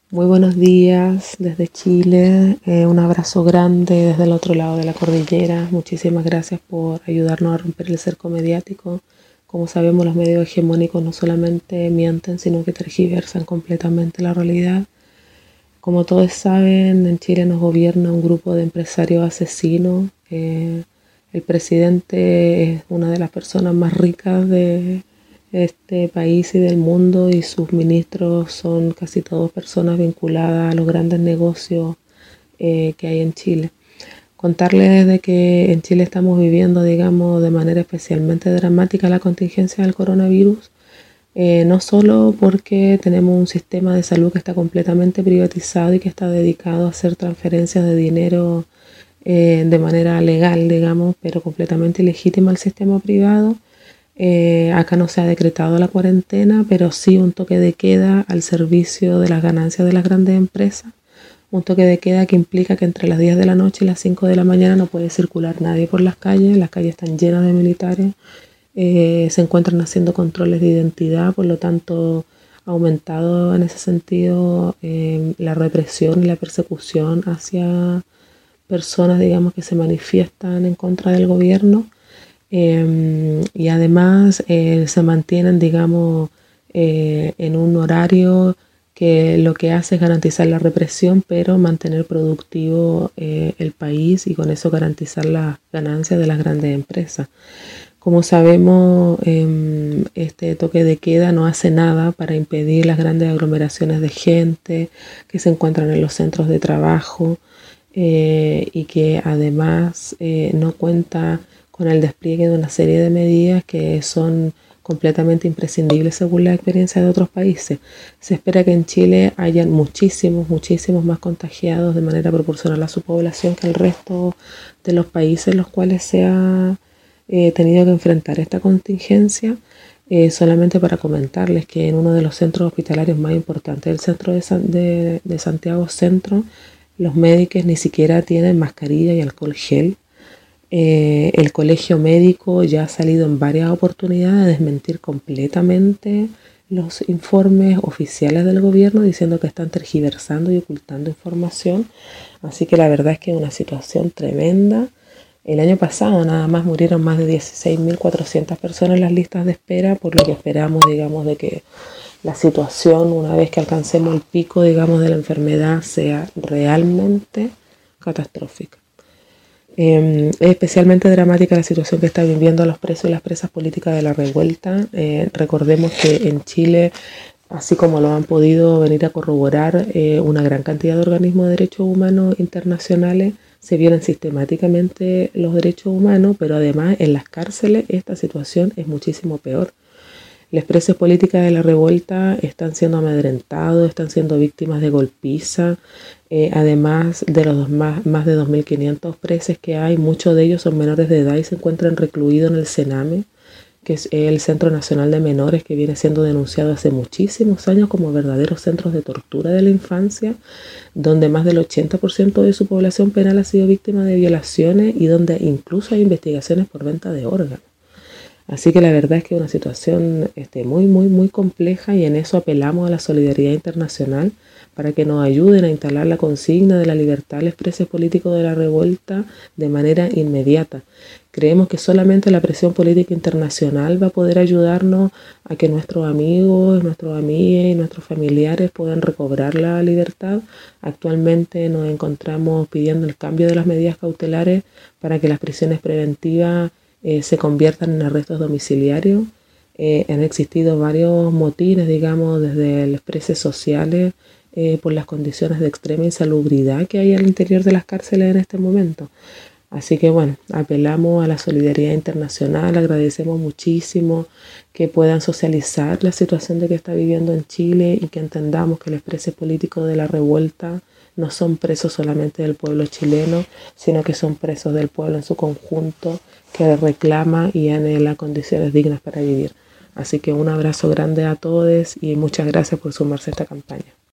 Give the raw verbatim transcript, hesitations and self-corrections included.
Muy buenos días desde Chile, eh, un abrazo grande desde el otro lado de la cordillera. Muchísimas gracias por ayudarnos a romper el cerco mediático. Como sabemos, los medios hegemónicos no solamente mienten, sino que tergiversan completamente la realidad. Como todos saben, en Chile nos gobierna un grupo de empresarios asesinos. Eh, el presidente es una de las personas más ricas de este país y del mundo, y sus ministros son casi todos personas vinculadas a los grandes negocios eh, que hay en Chile. Contarles de que en Chile estamos viviendo, digamos, de manera especialmente dramática la contingencia del coronavirus, eh, no solo porque tenemos un sistema de salud que está completamente privatizado y que está dedicado a hacer transferencias de dinero eh, de manera legal, digamos, pero completamente ilegítima al sistema privado. Eh, acá no se ha decretado la cuarentena, pero sí un toque de queda al servicio de las ganancias de las grandes empresas. Un toque de queda que implica que entre las diez de la noche y las cinco de la mañana no puede circular nadie por las calles. Las calles están llenas de militares. Eh, se encuentran haciendo controles de identidad, por lo tanto ha aumentado en ese sentido eh, la represión y la persecución hacia personas, digamos, que se manifiestan en contra del gobierno. Eh, y además eh, se mantienen, digamos, eh, en un horario que lo que hace es garantizar la represión, pero mantener productivo eh, el país y con eso garantizar las ganancias de las grandes empresas. Como sabemos, eh, este toque de queda no hace nada para impedir las grandes aglomeraciones de gente que se encuentran en los centros de trabajo eh, y que además eh, no cuenta con el despliegue de una serie de medidas que son completamente imprescindibles según la experiencia de otros países. Se espera que en Chile hayan muchísimos, muchísimos más contagiados de manera proporcional a su población que el resto de los países en los cuales se ha eh, tenido que enfrentar esta contingencia. Eh, solamente para comentarles que en uno de los centros hospitalarios más importantes, el centro de, San, de, de Santiago Centro, los médicos ni siquiera tienen mascarilla y alcohol gel. Eh, el colegio médico ya ha salido en varias oportunidades a desmentir completamente los informes oficiales del gobierno, diciendo que están tergiversando y ocultando información. Así que la verdad es que es una situación tremenda. El año pasado nada más murieron más de dieciséis mil cuatrocientas personas en las listas de espera, por lo que esperamos, digamos, de que la situación, una vez que alcancemos el pico, digamos, de la enfermedad, sea realmente catastrófica. Eh, es especialmente dramática la situación que están viviendo los presos y las presas políticas de la revuelta. Eh, recordemos que en Chile, así como lo han podido venir a corroborar eh, una gran cantidad de organismos de derechos humanos internacionales, se violan sistemáticamente los derechos humanos, pero además en las cárceles esta situación es muchísimo peor. Los presos políticas de la revuelta están siendo amedrentados, están siendo víctimas de golpiza. Eh, además de los dos, más, más de dos mil quinientos presos que hay, muchos de ellos son menores de edad y se encuentran recluidos en el CENAME, que es el Centro Nacional de Menores, que viene siendo denunciado hace muchísimos años como verdaderos centros de tortura de la infancia, donde más del ochenta por ciento de su población penal ha sido víctima de violaciones y donde incluso hay investigaciones por venta de órganos. Así que la verdad es que es una situación este, muy, muy, muy compleja, y en eso apelamos a la solidaridad internacional para que nos ayuden a instalar la consigna de la libertad a los presos políticos de la revuelta de manera inmediata. Creemos que solamente la presión política internacional va a poder ayudarnos a que nuestros amigos, nuestros amigas y nuestros familiares puedan recobrar la libertad. Actualmente nos encontramos pidiendo el cambio de las medidas cautelares para que las prisiones preventivas Eh, se conviertan en arrestos domiciliarios. Eh, han existido varios motines, digamos, desde los presos sociales eh, por las condiciones de extrema insalubridad que hay al interior de las cárceles en este momento. Así que bueno, apelamos a la solidaridad internacional, agradecemos muchísimo que puedan socializar la situación de que está viviendo en Chile y que entendamos que los presos políticos de la revuelta no son presos solamente del pueblo chileno, sino que son presos del pueblo en su conjunto, que reclama y anhela condiciones dignas para vivir. Así que un abrazo grande a todos y muchas gracias por sumarse a esta campaña.